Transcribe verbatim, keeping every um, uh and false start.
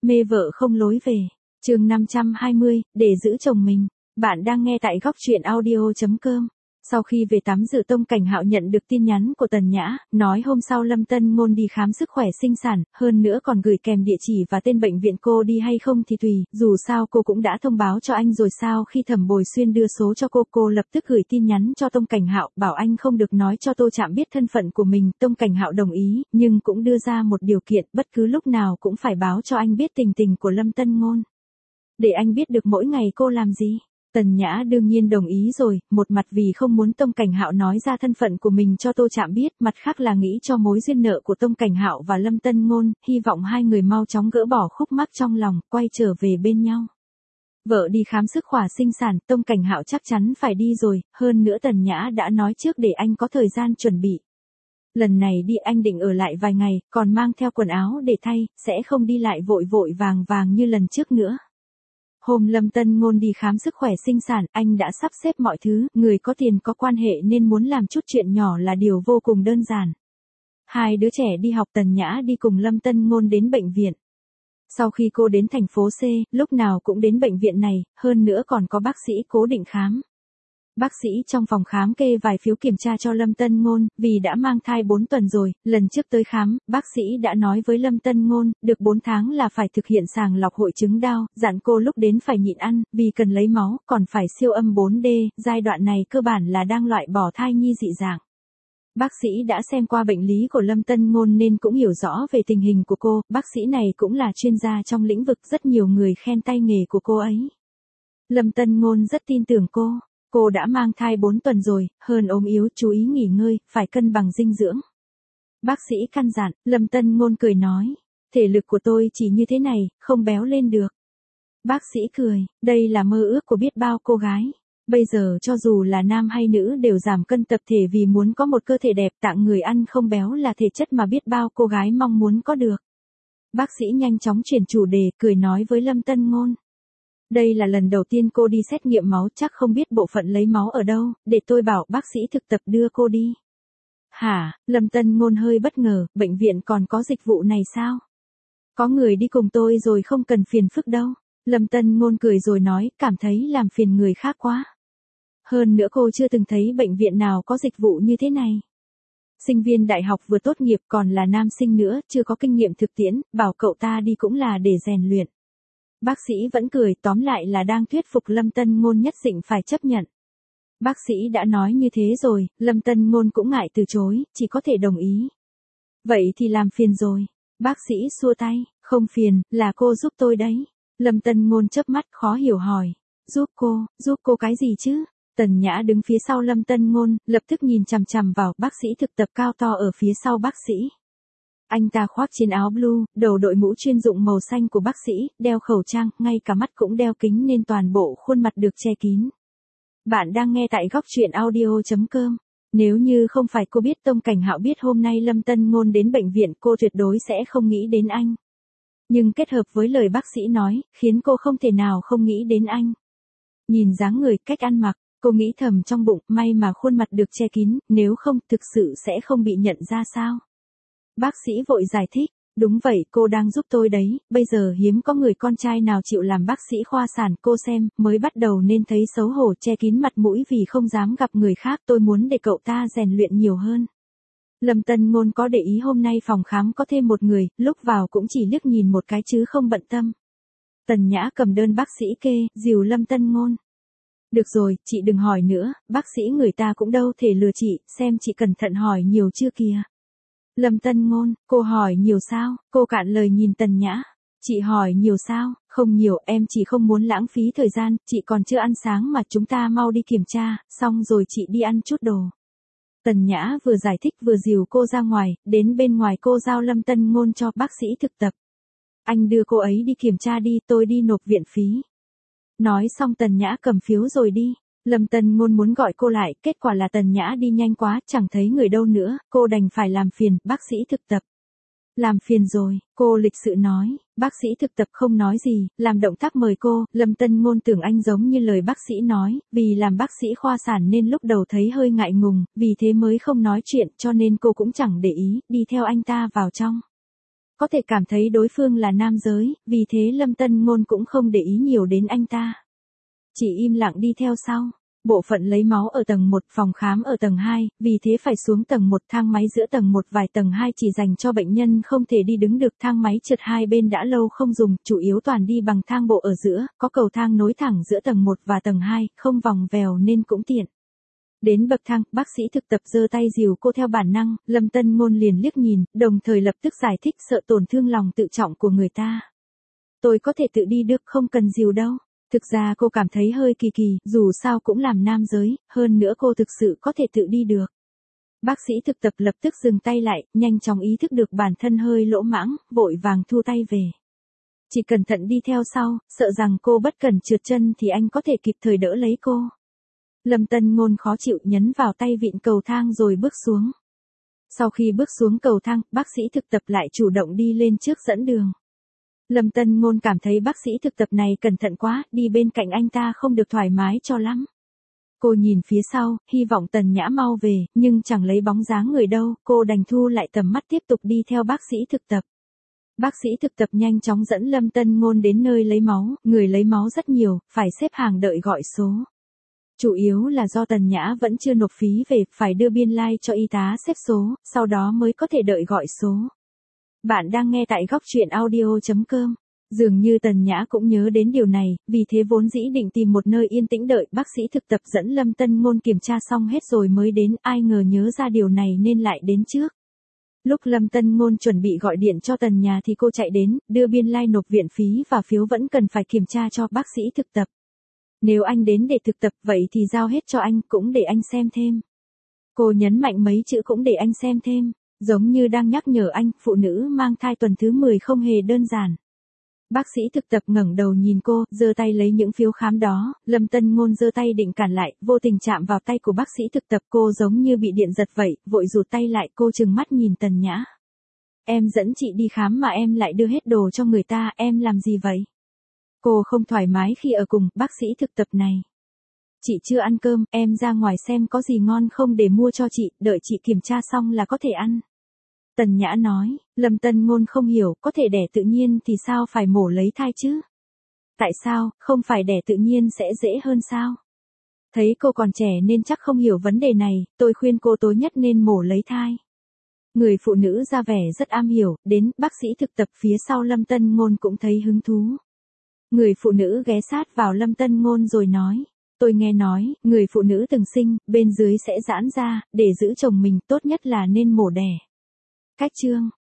Mê vợ không lối về. Chương năm trăm hai mươi, để giữ chồng mình. Bạn đang nghe tại góc truyện audio chấm com. Sau khi về tắm rửa, Tông Cảnh Hạo nhận được tin nhắn của Tần Nhã, nói hôm sau Lâm Tân Ngôn đi khám sức khỏe sinh sản, hơn nữa còn gửi kèm địa chỉ và tên bệnh viện. Cô đi hay không thì tùy, dù sao cô cũng đã thông báo cho anh rồi. Sao khi Thẩm Bồi Xuyên đưa số cho cô, cô lập tức gửi tin nhắn cho Tông Cảnh Hạo, bảo anh không được nói cho Tô Trạm biết thân phận của mình. Tông Cảnh Hạo đồng ý, nhưng cũng đưa ra một điều kiện, bất cứ lúc nào cũng phải báo cho anh biết tình tình của Lâm Tân Ngôn, để anh biết được mỗi ngày cô làm gì. Tần Nhã đương nhiên đồng ý rồi, một mặt vì không muốn Tông Cảnh Hạo nói ra thân phận của mình cho Tô Trạm biết, mặt khác là nghĩ cho mối duyên nợ của Tông Cảnh Hạo và Lâm Tân Ngôn, hy vọng hai người mau chóng gỡ bỏ khúc mắc trong lòng, quay trở về bên nhau. Vợ đi khám sức khỏe sinh sản, Tông Cảnh Hạo chắc chắn phải đi rồi, hơn nữa Tần Nhã đã nói trước để anh có thời gian chuẩn bị. Lần này đi anh định ở lại vài ngày, còn mang theo quần áo để thay, sẽ không đi lại vội vội vàng vàng như lần trước nữa. Hôm Lâm Tân Ngôn đi khám sức khỏe sinh sản, anh đã sắp xếp mọi thứ, người có tiền có quan hệ nên muốn làm chút chuyện nhỏ là điều vô cùng đơn giản. Hai đứa trẻ đi học, Tần Nhã đi cùng Lâm Tân Ngôn đến bệnh viện. Sau khi cô đến thành phố C, lúc nào cũng đến bệnh viện này, hơn nữa còn có bác sĩ cố định khám. Bác sĩ trong phòng khám kê vài phiếu kiểm tra cho Lâm Tân Ngôn, vì đã mang thai bốn tuần rồi, lần trước tới khám, bác sĩ đã nói với Lâm Tân Ngôn, được bốn tháng là phải thực hiện sàng lọc hội chứng Down, dặn cô lúc đến phải nhịn ăn, vì cần lấy máu, còn phải siêu âm bốn D, giai đoạn này cơ bản là đang loại bỏ thai nhi dị dạng. Bác sĩ đã xem qua bệnh lý của Lâm Tân Ngôn nên cũng hiểu rõ về tình hình của cô, bác sĩ này cũng là chuyên gia trong lĩnh vực, rất nhiều người khen tay nghề của cô ấy. Lâm Tân Ngôn rất tin tưởng cô. Cô đã mang thai bốn tuần rồi, hơn ốm yếu, chú ý nghỉ ngơi, phải cân bằng dinh dưỡng. Bác sĩ căn dặn, Lâm Tân Ngôn cười nói, thể lực của tôi chỉ như thế này, không béo lên được. Bác sĩ cười, đây là mơ ước của biết bao cô gái. Bây giờ cho dù là nam hay nữ đều giảm cân tập thể vì muốn có một cơ thể đẹp, tạng người ăn không béo là thể chất mà biết bao cô gái mong muốn có được. Bác sĩ nhanh chóng chuyển chủ đề, cười nói với Lâm Tân Ngôn. Đây là lần đầu tiên cô đi xét nghiệm máu, chắc không biết bộ phận lấy máu ở đâu, để tôi bảo bác sĩ thực tập đưa cô đi. Hả, Lâm Tân Ngôn hơi bất ngờ, bệnh viện còn có dịch vụ này sao? Có người đi cùng tôi rồi, không cần phiền phức đâu. Lâm Tân Ngôn cười rồi nói, cảm thấy làm phiền người khác quá. Hơn nữa cô chưa từng thấy bệnh viện nào có dịch vụ như thế này. Sinh viên đại học vừa tốt nghiệp còn là nam sinh nữa, chưa có kinh nghiệm thực tiễn, bảo cậu ta đi cũng là để rèn luyện. Bác sĩ vẫn cười, tóm lại là đang thuyết phục Lâm Tân Ngôn nhất định phải chấp nhận. Bác sĩ đã nói như thế rồi, Lâm Tân Ngôn cũng ngại từ chối, chỉ có thể đồng ý. Vậy thì làm phiền rồi. Bác sĩ xua tay, không phiền, là cô giúp tôi đấy. Lâm Tân Ngôn chớp mắt khó hiểu hỏi, giúp cô, giúp cô cái gì chứ? Tần Nhã đứng phía sau Lâm Tân Ngôn, lập tức nhìn chằm chằm vào bác sĩ thực tập cao to ở phía sau bác sĩ. Anh ta khoác trên áo blue, đầu đội mũ chuyên dụng màu xanh của bác sĩ, đeo khẩu trang, ngay cả mắt cũng đeo kính nên toàn bộ khuôn mặt được che kín. Bạn đang nghe tại góc truyện audio chấm com. Nếu như không phải cô biết Tông Cảnh Hạo biết hôm nay Lâm Tân Ngôn đến bệnh viện, cô tuyệt đối sẽ không nghĩ đến anh. Nhưng kết hợp với lời bác sĩ nói, khiến cô không thể nào không nghĩ đến anh. Nhìn dáng người, cách ăn mặc, cô nghĩ thầm trong bụng, may mà khuôn mặt được che kín, nếu không, thực sự sẽ không bị nhận ra sao. Bác sĩ vội giải thích, đúng vậy, cô đang giúp tôi đấy, bây giờ hiếm có người con trai nào chịu làm bác sĩ khoa sản, cô xem, mới bắt đầu nên thấy xấu hổ che kín mặt mũi vì không dám gặp người khác, tôi muốn để cậu ta rèn luyện nhiều hơn. Lâm Tân Ngôn có để ý hôm nay phòng khám có thêm một người, lúc vào cũng chỉ liếc nhìn một cái chứ không bận tâm. Tần Nhã cầm đơn bác sĩ kê, dìu Lâm Tân Ngôn. Được rồi, chị đừng hỏi nữa, bác sĩ người ta cũng đâu thể lừa chị, xem chị cẩn thận hỏi nhiều chưa kìa. Lâm Tân Ngôn, cô hỏi nhiều sao? Cô cạn lời nhìn Tần Nhã. Chị hỏi nhiều sao? Không nhiều, em chỉ không muốn lãng phí thời gian, chị còn chưa ăn sáng mà, chúng ta mau đi kiểm tra, xong rồi chị đi ăn chút đồ. Tần Nhã vừa giải thích vừa dìu cô ra ngoài, đến bên ngoài cô giao Lâm Tân Ngôn cho bác sĩ thực tập. Anh đưa cô ấy đi kiểm tra đi, tôi đi nộp viện phí. Nói xong Tần Nhã cầm phiếu rồi đi. Lâm Tân Ngôn muốn gọi cô lại, kết quả là Tần Nhã đi nhanh quá, chẳng thấy người đâu nữa, cô đành phải làm phiền, bác sĩ thực tập. Làm phiền rồi, cô lịch sự nói, bác sĩ thực tập không nói gì, làm động tác mời cô, Lâm Tân Ngôn tưởng anh giống như lời bác sĩ nói, vì làm bác sĩ khoa sản nên lúc đầu thấy hơi ngại ngùng, vì thế mới không nói chuyện, cho nên cô cũng chẳng để ý, đi theo anh ta vào trong. có thể cảm thấy đối phương là nam giới, vì thế Lâm Tân Ngôn cũng không để ý nhiều đến anh ta. Chỉ im lặng đi theo sau. Bộ phận lấy máu ở tầng một, phòng khám ở tầng hai, vì thế phải xuống tầng một, thang máy giữa tầng một vài tầng hai chỉ dành cho bệnh nhân không thể đi đứng được, thang máy trượt hai bên đã lâu không dùng, chủ yếu toàn đi bằng thang bộ ở giữa, có cầu thang nối thẳng giữa tầng một và tầng hai, không vòng vèo nên cũng tiện. Đến bậc thang, bác sĩ thực tập giơ tay dìu cô theo bản năng, Lâm Tân Ngôn liền liếc nhìn, đồng thời lập tức giải thích sợ tổn thương lòng tự trọng của người ta. Tôi có thể tự đi được, không cần dìu đâu. Thực ra cô cảm thấy hơi kỳ kỳ, dù sao cũng làm nam giới, hơn nữa cô thực sự có thể tự đi được. Bác sĩ thực tập lập tức dừng tay lại, nhanh chóng ý thức được bản thân hơi lỗ mãng, vội vàng thu tay về. Chỉ cẩn thận đi theo sau, sợ rằng cô bất cẩn trượt chân thì anh có thể kịp thời đỡ lấy cô. Lâm Tân Ngôn khó chịu nhấn vào tay vịn cầu thang rồi bước xuống. Sau khi bước xuống cầu thang, bác sĩ thực tập lại chủ động đi lên trước dẫn đường. Lâm Tân Ngôn cảm thấy bác sĩ thực tập này cẩn thận quá, đi bên cạnh anh ta không được thoải mái cho lắm. Cô nhìn phía sau, hy vọng Tần Nhã mau về, nhưng chẳng lấy bóng dáng người đâu, cô đành thu lại tầm mắt tiếp tục đi theo bác sĩ thực tập. Bác sĩ thực tập nhanh chóng dẫn Lâm Tân Ngôn đến nơi lấy máu, người lấy máu rất nhiều, phải xếp hàng đợi gọi số. Chủ yếu là do Tần Nhã vẫn chưa nộp phí về, phải đưa biên lai like cho y tá xếp số, sau đó mới có thể đợi gọi số. Bạn đang nghe tại góc truyện audio chấm com. Dường như Tần Nhã cũng nhớ đến điều này, vì thế vốn dĩ định tìm một nơi yên tĩnh đợi bác sĩ thực tập dẫn Lâm Tân Ngôn kiểm tra xong hết rồi mới đến, ai ngờ nhớ ra điều này nên lại đến trước. Lúc Lâm Tân Ngôn chuẩn bị gọi điện cho Tần Nhà thì cô chạy đến, đưa biên lai like nộp viện phí và phiếu vẫn cần phải kiểm tra cho bác sĩ thực tập. Nếu anh đến để thực tập vậy thì giao hết cho anh, cũng để anh xem thêm. Cô nhấn mạnh mấy chữ cũng để anh xem thêm, giống như đang nhắc nhở anh, phụ nữ mang thai tuần thứ mười không hề đơn giản. Bác sĩ thực tập ngẩng đầu nhìn cô, giơ tay lấy những phiếu khám đó, Lâm Tân Ngôn giơ tay định cản lại, vô tình chạm vào tay của bác sĩ thực tập, cô giống như bị điện giật vậy, vội rụt tay lại, cô trừng mắt nhìn Tần Nhã. Em dẫn chị đi khám mà em lại đưa hết đồ cho người ta, em làm gì vậy? Cô không thoải mái khi ở cùng bác sĩ thực tập này. Chị chưa ăn cơm, em ra ngoài xem có gì ngon không để mua cho chị, đợi chị kiểm tra xong là có thể ăn. Tần Nhã nói, Lâm Tân Ngôn không hiểu, có thể đẻ tự nhiên thì sao phải mổ lấy thai chứ? Tại sao, không phải đẻ tự nhiên sẽ dễ hơn sao? Thấy cô còn trẻ nên chắc không hiểu vấn đề này, tôi khuyên cô tối nhất nên mổ lấy thai. Người phụ nữ ra vẻ rất am hiểu, đến bác sĩ thực tập phía sau Lâm Tân Ngôn cũng thấy hứng thú. Người phụ nữ ghé sát vào Lâm Tân Ngôn rồi nói, tôi nghe nói, người phụ nữ từng sinh, bên dưới sẽ giãn ra, để giữ chồng mình tốt nhất là nên mổ đẻ. Cách chương